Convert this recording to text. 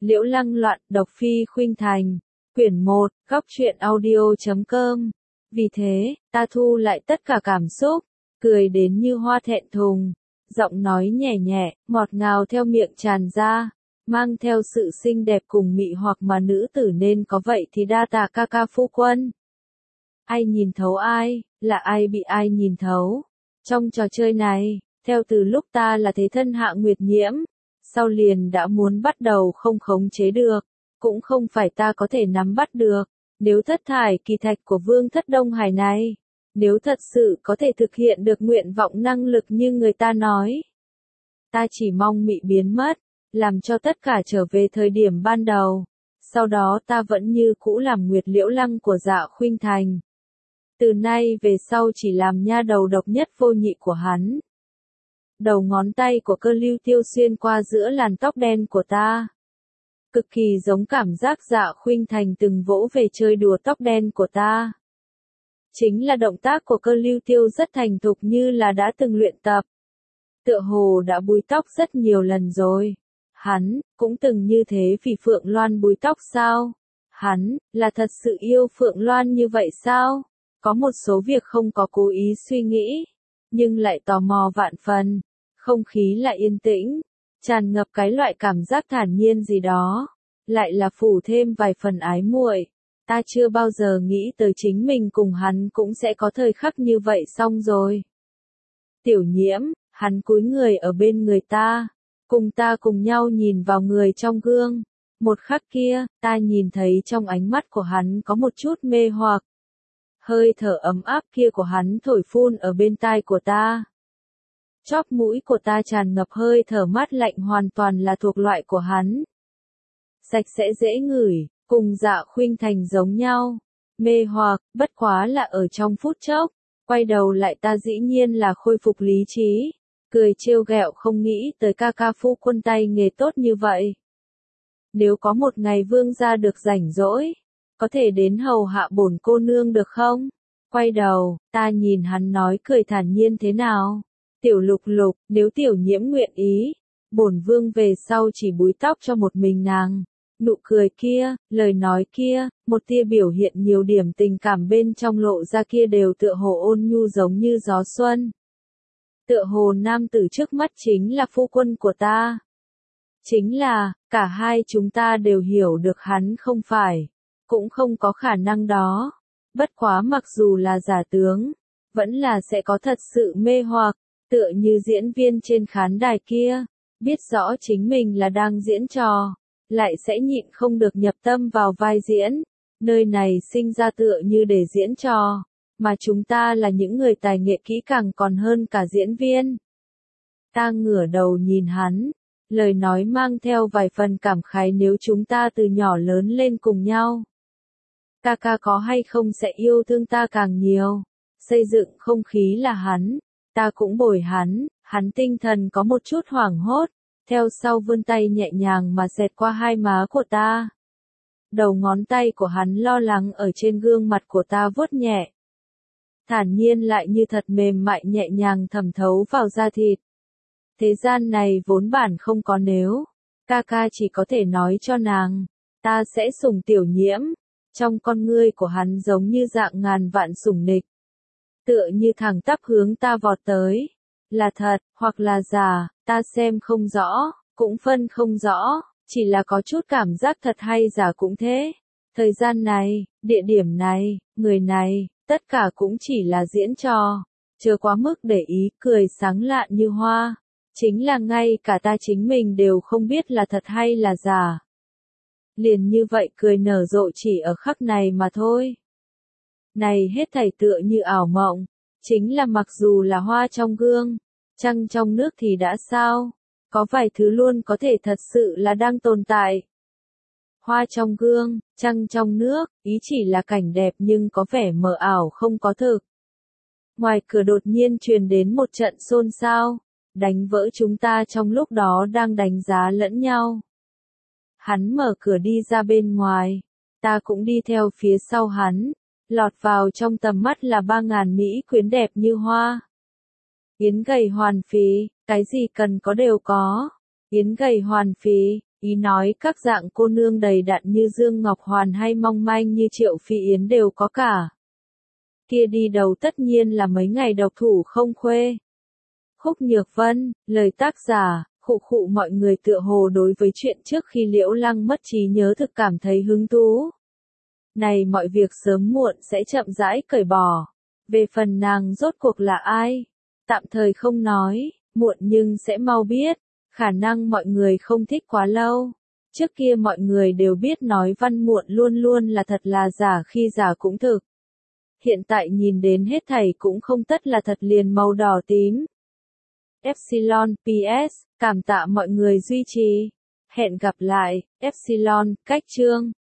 Liễu Lăng loạn, độc phi khuynh thành. Quyển 1, góc truyện audio.com. Vì thế, ta thu lại tất cả cảm xúc, cười đến như hoa thẹn thùng. Giọng nói nhẹ nhẹ, ngọt ngào theo miệng tràn ra, mang theo sự xinh đẹp cùng mị hoặc mà nữ tử nên có vậy thì đa tạ ca ca phu quân. Ai nhìn thấu ai, là ai bị ai nhìn thấu. Trong trò chơi này, theo từ lúc ta là thế thân Hạ Nguyệt Nhiễm, sau liền đã muốn bắt đầu không khống chế được, cũng không phải ta có thể nắm bắt được. Nếu thất thải kỳ thạch của Vương thất Đông Hải này, nếu thật sự có thể thực hiện được nguyện vọng năng lực như người ta nói, ta chỉ mong mị biến mất, làm cho tất cả trở về thời điểm ban đầu. Sau đó ta vẫn như cũ làm Nguyệt Liễu Lăng của Dạ Khuynh Thành. Từ nay về sau chỉ làm nha đầu độc nhất vô nhị của hắn. Đầu ngón tay của Cơ Lưu Tiêu xuyên qua giữa làn tóc đen của ta. Cực kỳ giống cảm giác Dạ Khuynh Thành từng vỗ về chơi đùa tóc đen của ta. Chính là động tác của Cơ Lưu Tiêu rất thành thục như là đã từng luyện tập. Tựa hồ đã búi tóc rất nhiều lần rồi. Hắn, cũng từng như thế vì Phượng Loan búi tóc sao? Hắn, là thật sự yêu Phượng Loan như vậy sao? Có một số việc không có cố ý suy nghĩ, nhưng lại tò mò vạn phần. Không khí lại yên tĩnh, tràn ngập cái loại cảm giác thản nhiên gì đó, lại là phủ thêm vài phần ái muội. Ta chưa bao giờ nghĩ tới chính mình cùng hắn cũng sẽ có thời khắc như vậy xong rồi. Tiểu Nhiễm, hắn cúi người ở bên người ta, cùng ta cùng nhau nhìn vào người trong gương. Một khắc kia, ta nhìn thấy trong ánh mắt của hắn có một chút mê hoặc. Hơi thở ấm áp kia của hắn thổi phun ở bên tai của ta. Chóp mũi của ta tràn ngập hơi thở mát lạnh hoàn toàn là thuộc loại của hắn. Sạch sẽ dễ ngửi, cùng Dạ Khuynh Thành giống nhau. Mê hoặc, bất quá là ở trong phút chốc. Quay đầu lại ta dĩ nhiên là khôi phục lý trí. Cười trêu ghẹo không nghĩ tới ca ca phu quân tay nghề tốt như vậy. Nếu có một ngày vương gia được rảnh rỗi, có thể đến hầu hạ bổn cô nương được không? Quay đầu, ta nhìn hắn nói cười thản nhiên thế nào? Tiểu Lục Lục, nếu Tiểu Nhiễm nguyện ý, bổn vương về sau chỉ búi tóc cho một mình nàng. Nụ cười kia, lời nói kia, một tia biểu hiện nhiều điểm tình cảm bên trong lộ ra kia đều tựa hồ ôn nhu giống như gió xuân. Tựa hồ nam tử trước mắt chính là phu quân của ta. Chính là, cả hai chúng ta đều hiểu được hắn không phải, cũng không có khả năng đó. Bất quá mặc dù là giả tướng, vẫn là sẽ có thật sự mê hoặc, tựa như diễn viên trên khán đài kia, biết rõ chính mình là đang diễn trò, lại sẽ nhịn không được nhập tâm vào vai diễn. Nơi này sinh ra tựa như để diễn trò, mà chúng ta là những người tài nghệ kỹ càng còn hơn cả diễn viên. Ta ngửa đầu nhìn hắn, lời nói mang theo vài phần cảm khái nếu chúng ta từ nhỏ lớn lên cùng nhau. Ca ca có hay không sẽ yêu thương ta càng nhiều. Xây dựng không khí là hắn, ta cũng bồi hắn tinh thần có một chút hoảng hốt, theo sau vươn tay nhẹ nhàng mà xẹt qua hai má của ta. Đầu ngón tay của hắn lo lắng ở trên gương mặt của ta vuốt nhẹ. Thản nhiên lại như thật mềm mại nhẹ nhàng thẩm thấu vào da thịt. Thế gian này vốn bản không có nếu, ca ca chỉ có thể nói cho nàng, ta sẽ sủng Tiểu Nhiễm. Trong con ngươi của hắn giống như dạng ngàn vạn sủng nịch. Tựa như thẳng tắp hướng ta vọt tới. Là thật, hoặc là giả, ta xem không rõ, cũng phân không rõ, chỉ là có chút cảm giác thật hay giả cũng thế. Thời gian này, địa điểm này, người này, tất cả cũng chỉ là diễn trò. Chưa quá mức để ý, cười sáng lạn như hoa. Chính là ngay cả ta chính mình đều không biết là thật hay là giả. Liền như vậy cười nở rộ chỉ ở khắc này mà thôi. Này hết thảy tựa như ảo mộng, chính là mặc dù là hoa trong gương, trăng trong nước thì đã sao, có vài thứ luôn có thể thật sự là đang tồn tại. Hoa trong gương, trăng trong nước, ý chỉ là cảnh đẹp nhưng có vẻ mờ ảo không có thực. Ngoài cửa đột nhiên truyền đến một trận xôn xao, đánh vỡ chúng ta trong lúc đó đang đánh giá lẫn nhau. Hắn mở cửa đi ra bên ngoài, ta cũng đi theo phía sau hắn, lọt vào trong tầm mắt là 3.000 mỹ quyến đẹp như hoa. Yến gầy hoàn phí, cái gì cần có đều có. Yến gầy hoàn phí, Ý nói các dạng cô nương đầy đặn như Dương Ngọc Hoàn hay mong manh như Triệu Phi Yến đều có cả. Kia đi đầu tất nhiên là mấy ngày độc thủ không khuê. Khúc Nhược Vân, lời tác giả, khụ khụ mọi người tựa hồ đối với chuyện trước khi Liễu Lăng mất trí nhớ thực cảm thấy hứng thú. Này mọi việc sớm muộn sẽ chậm rãi cởi bỏ. Về phần nàng rốt cuộc là ai? Tạm thời không nói, muộn nhưng sẽ mau biết. Khả năng mọi người không thích quá lâu. Trước kia mọi người đều biết nói văn muộn luôn luôn là thật là giả khi giả cũng thực. Hiện tại nhìn đến hết thảy cũng không tất là thật liền màu đỏ tím. Epsilon PS, cảm tạ mọi người duy trì. Hẹn gặp lại, Epsilon, cách chương.